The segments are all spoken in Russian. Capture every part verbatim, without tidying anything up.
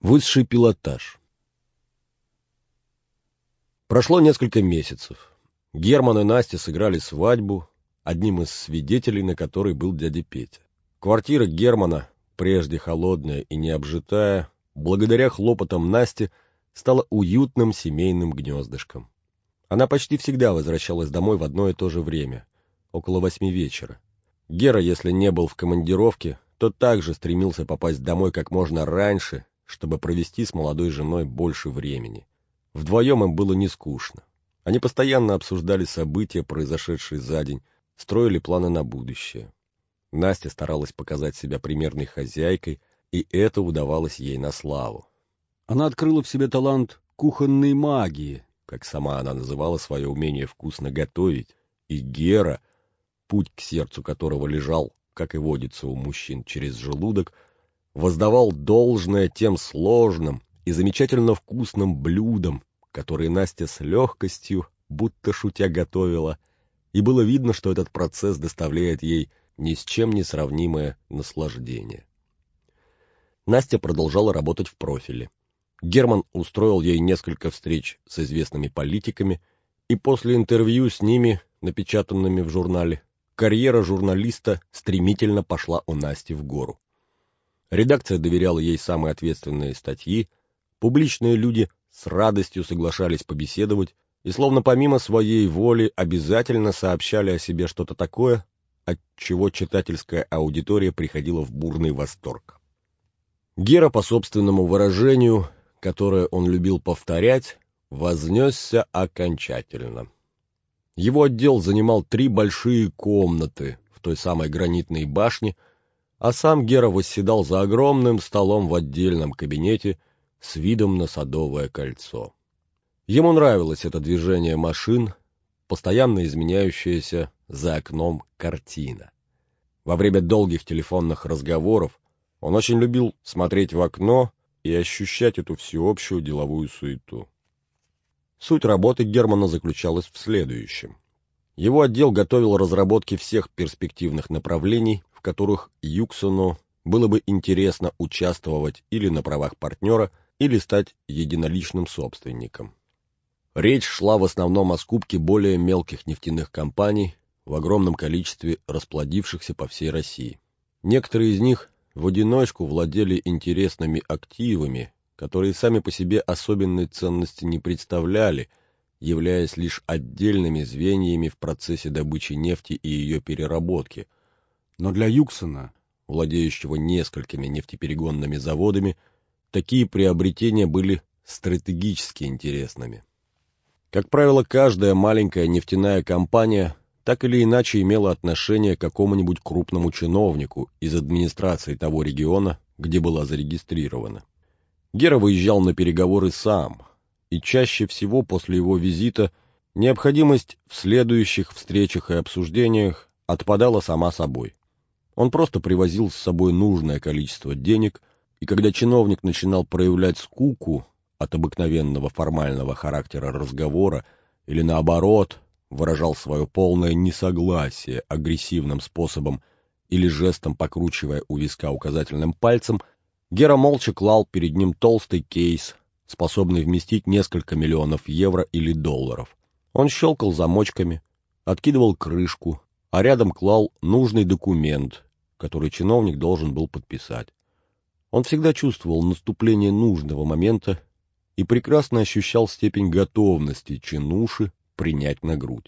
Высший пилотаж. Прошло несколько месяцев. Герман и Настя сыграли свадьбу, одним из свидетелей на которой был дядя Петя. Квартира Германа, прежде холодная и необжитая, благодаря хлопотам Насти, стала уютным семейным гнездышком. Она почти всегда возвращалась домой в одно и то же время, около восьми вечера. Гера, если не был в командировке, то также стремился попасть домой как можно раньше, чтобы провести с молодой женой больше времени. Вдвоем им было не скучно. Они постоянно обсуждали события, произошедшие за день, строили планы на будущее. Настя старалась показать себя примерной хозяйкой, и это удавалось ей на славу. Она открыла в себе талант кухонной магии, как сама она называла свое умение вкусно готовить, и Гера, путь к сердцу которого лежал, как и водится у мужчин, через желудок, воздавал должное тем сложным и замечательно вкусным блюдам, которые Настя с легкостью, будто шутя, готовила, и было видно, что этот процесс доставляет ей ни с чем не сравнимое наслаждение. Настя продолжала работать в профиле. Герман устроил ей несколько встреч с известными политиками, и после интервью с ними, напечатанными в журнале, карьера журналиста стремительно пошла у Насти в гору. Редакция доверяла ей самые ответственные статьи, публичные люди с радостью соглашались побеседовать и словно помимо своей воли обязательно сообщали о себе что-то такое, от чего читательская аудитория приходила в бурный восторг. Гера, по собственному выражению, которое он любил повторять, вознесся окончательно. Его отдел занимал три большие комнаты в той самой гранитной башне, а сам Гера восседал за огромным столом в отдельном кабинете с видом на Садовое кольцо. Ему нравилось это движение машин, постоянно изменяющаяся за окном картина. Во время долгих телефонных разговоров он очень любил смотреть в окно и ощущать эту всеобщую деловую суету. Суть работы Германа заключалась в следующем. Его отдел готовил разработки всех перспективных направлений, в которых Юксону было бы интересно участвовать или на правах партнера, или стать единоличным собственником. Речь шла в основном о скупке более мелких нефтяных компаний в огромном количестве расплодившихся по всей России. Некоторые из них в одиночку владели интересными активами, которые сами по себе особенной ценности не представляли, являясь лишь отдельными звеньями в процессе добычи нефти и ее переработки. Но для Юксона, владеющего несколькими нефтеперегонными заводами, такие приобретения были стратегически интересными. Как правило, каждая маленькая нефтяная компания так или иначе имела отношение к какому-нибудь крупному чиновнику из администрации того региона, где была зарегистрирована. Гера выезжал на переговоры сам, и чаще всего после его визита необходимость в следующих встречах и обсуждениях отпадала сама собой. Он просто привозил с собой нужное количество денег, и когда чиновник начинал проявлять скуку от обыкновенного формального характера разговора или, наоборот, выражал свое полное несогласие агрессивным способом или жестом покручивая у виска указательным пальцем, Гера молча клал перед ним толстый кейс, способный вместить несколько миллионов евро или долларов. Он щелкал замочками, откидывал крышку, а рядом клал нужный документ, который чиновник должен был подписать. Он всегда чувствовал наступление нужного момента и прекрасно ощущал степень готовности чинуши принять на грудь.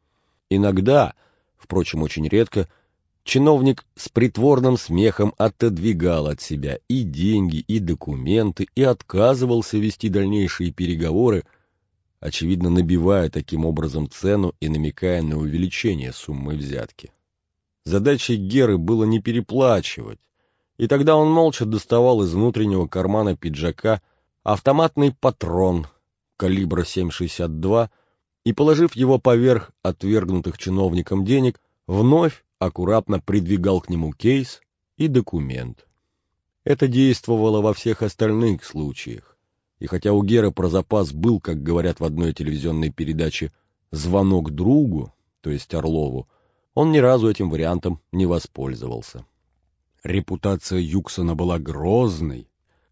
Иногда, впрочем, очень редко, чиновник с притворным смехом отодвигал от себя и деньги, и документы, и отказывался вести дальнейшие переговоры, очевидно, набивая таким образом цену и намекая на увеличение суммы взятки. Задачей Геры было не переплачивать, и тогда он молча доставал из внутреннего кармана пиджака автоматный патрон калибра семь шестьдесят два и, положив его поверх отвергнутых чиновником денег, вновь аккуратно придвигал к нему кейс и документ. Это действовало во всех остальных случаях, и хотя у Геры про запас был, как говорят в одной телевизионной передаче, «звонок другу», то есть Орлову, он ни разу этим вариантом не воспользовался. Репутация Юксона была грозной,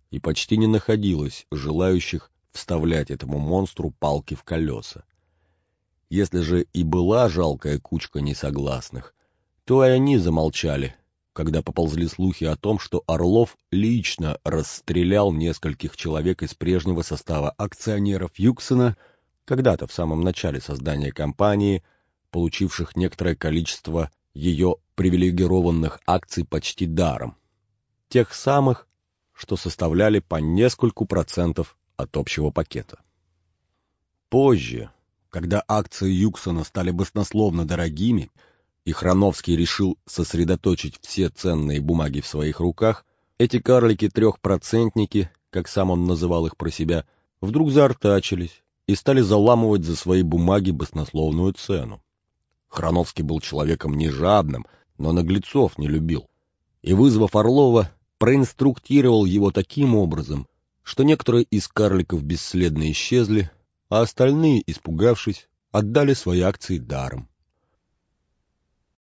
и почти не находилось желающих вставлять этому монстру палки в колеса. Если же и была жалкая кучка несогласных, то и они замолчали, когда поползли слухи о том, что Орлов лично расстрелял нескольких человек из прежнего состава акционеров Юксена, когда-то в самом начале создания компании, получивших некоторое количество ее привилегированных акций почти даром. Тех самых, что составляли по нескольку процентов от общего пакета. Позже, когда акции Юксена стали баснословно дорогими, и Храновский решил сосредоточить все ценные бумаги в своих руках, эти карлики-трехпроцентники, как сам он называл их про себя, вдруг заортачились и стали заламывать за свои бумаги баснословную цену. Храновский был человеком не жадным, но наглецов не любил, и, вызвав Орлова, проинструктировал его таким образом, что некоторые из карликов бесследно исчезли, а остальные, испугавшись, отдали свои акции даром.